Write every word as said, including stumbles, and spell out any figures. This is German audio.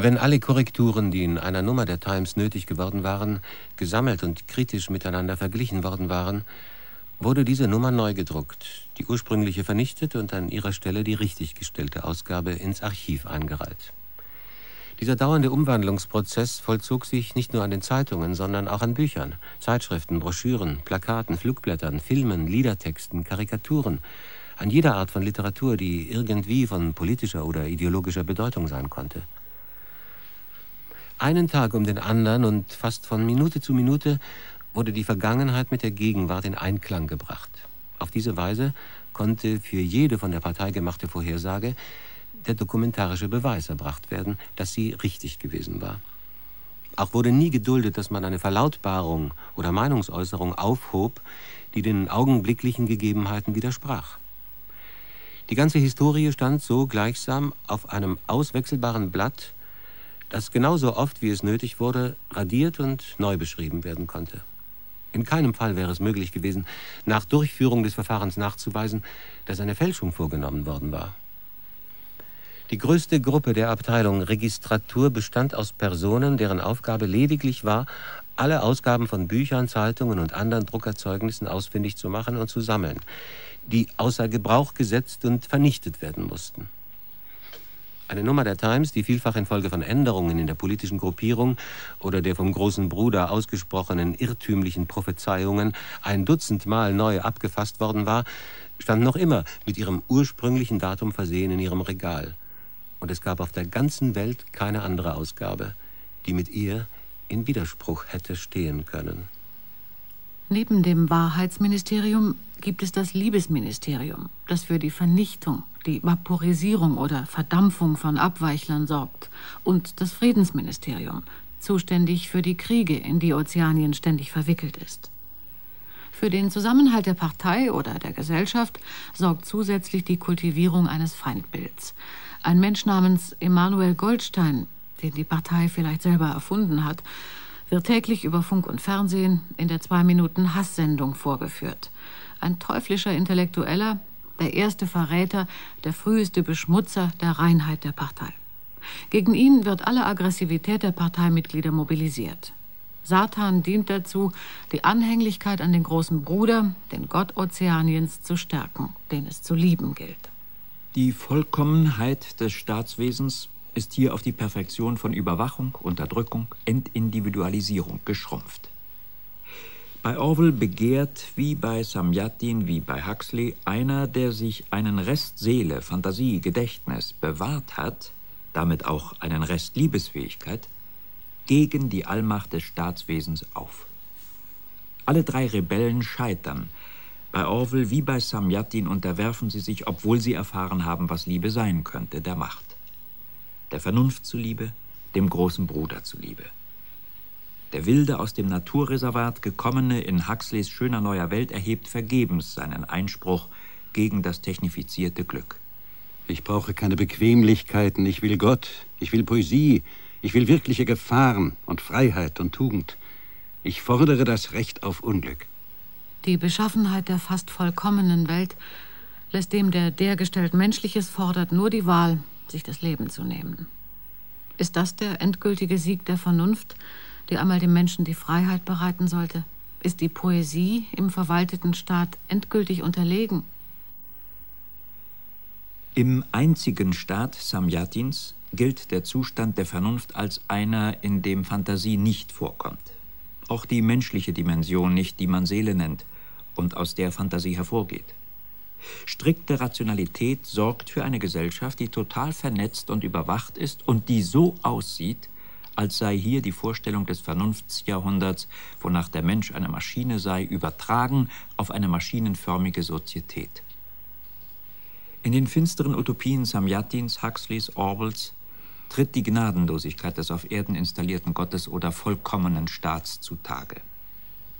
Wenn alle Korrekturen, die in einer Nummer der Times nötig geworden waren, gesammelt und kritisch miteinander verglichen worden waren, wurde diese Nummer neu gedruckt, die ursprüngliche vernichtet und an ihrer Stelle die richtiggestellte Ausgabe ins Archiv eingereiht. Dieser dauernde Umwandlungsprozess vollzog sich nicht nur an den Zeitungen, sondern auch an Büchern, Zeitschriften, Broschüren, Plakaten, Flugblättern, Filmen, Liedertexten, Karikaturen, an jeder Art von Literatur, die irgendwie von politischer oder ideologischer Bedeutung sein konnte. Einen Tag um den anderen und fast von Minute zu Minute wurde die Vergangenheit mit der Gegenwart in Einklang gebracht. Auf diese Weise konnte für jede von der Partei gemachte Vorhersage der dokumentarische Beweis erbracht werden, dass sie richtig gewesen war. Auch wurde nie geduldet, dass man eine Verlautbarung oder Meinungsäußerung aufhob, die den augenblicklichen Gegebenheiten widersprach. Die ganze Historie stand so gleichsam auf einem auswechselbaren Blatt, das genauso oft, wie es nötig wurde, radiert und neu beschrieben werden konnte. In keinem Fall wäre es möglich gewesen, nach Durchführung des Verfahrens nachzuweisen, dass eine Fälschung vorgenommen worden war. Die größte Gruppe der Abteilung Registratur bestand aus Personen, deren Aufgabe lediglich war, alle Ausgaben von Büchern, Zeitungen und anderen Druckerzeugnissen ausfindig zu machen und zu sammeln, die außer Gebrauch gesetzt und vernichtet werden mussten. Eine Nummer der Times, die vielfach infolge von Änderungen in der politischen Gruppierung oder der vom großen Bruder ausgesprochenen irrtümlichen Prophezeiungen ein Dutzend Mal neu abgefasst worden war, stand noch immer mit ihrem ursprünglichen Datum versehen in ihrem Regal. Und es gab auf der ganzen Welt keine andere Ausgabe, die mit ihr in Widerspruch hätte stehen können. Neben dem Wahrheitsministerium gibt es das Liebesministerium, das für die Vernichtung, die Vaporisierung oder Verdampfung von Abweichlern sorgt, und das Friedensministerium, zuständig für die Kriege, in die Ozeanien ständig verwickelt ist. Für den Zusammenhalt der Partei oder der Gesellschaft sorgt zusätzlich die Kultivierung eines Feindbilds. Ein Mensch namens Emanuel Goldstein, den die Partei vielleicht selber erfunden hat, wird täglich über Funk und Fernsehen in der zwei-Minuten-Hass-Sendung vorgeführt. Ein teuflischer Intellektueller, der erste Verräter, der früheste Beschmutzer der Reinheit der Partei. Gegen ihn wird alle Aggressivität der Parteimitglieder mobilisiert. Satan dient dazu, die Anhänglichkeit an den großen Bruder, den Gott Ozeaniens, zu stärken, den es zu lieben gilt. Die Vollkommenheit des Staatswesens ist hier auf die Perfektion von Überwachung, Unterdrückung, Entindividualisierung geschrumpft. Bei Orwell begehrt, wie bei Samjatin, wie bei Huxley, einer, der sich einen Rest Seele, Fantasie, Gedächtnis bewahrt hat, damit auch einen Rest Liebesfähigkeit, gegen die Allmacht des Staatswesens auf. Alle drei Rebellen scheitern. Bei Orwell wie bei Samjatin unterwerfen sie sich, obwohl sie erfahren haben, was Liebe sein könnte, der Macht. Der Vernunft zuliebe, dem großen Bruder zuliebe. Der wilde, aus dem Naturreservat gekommene, in Huxleys schöner neuer Welt erhebt vergebens seinen Einspruch gegen das technifizierte Glück. Ich brauche keine Bequemlichkeiten, ich will Gott, ich will Poesie, ich will wirkliche Gefahren und Freiheit und Tugend. Ich fordere das Recht auf Unglück. Die Beschaffenheit der fast vollkommenen Welt lässt dem, der dergestalt Menschliches fordert, nur die Wahl, sich das Leben zu nehmen. Ist das der endgültige Sieg der Vernunft, der einmal dem Menschen die Freiheit bereiten sollte? Ist die Poesie im verwalteten Staat endgültig unterlegen? Im einzigen Staat Samjatins gilt der Zustand der Vernunft als einer, in dem Fantasie nicht vorkommt. Auch die menschliche Dimension nicht, die man Seele nennt und aus der Fantasie hervorgeht. Strikte Rationalität sorgt für eine Gesellschaft, die total vernetzt und überwacht ist und die so aussieht, als sei hier die Vorstellung des Vernunftsjahrhunderts, wonach der Mensch eine Maschine sei, übertragen auf eine maschinenförmige Sozietät. In den finsteren Utopien Samjatins, Huxleys, Orwells tritt die Gnadenlosigkeit des auf Erden installierten Gottes oder vollkommenen Staats zutage.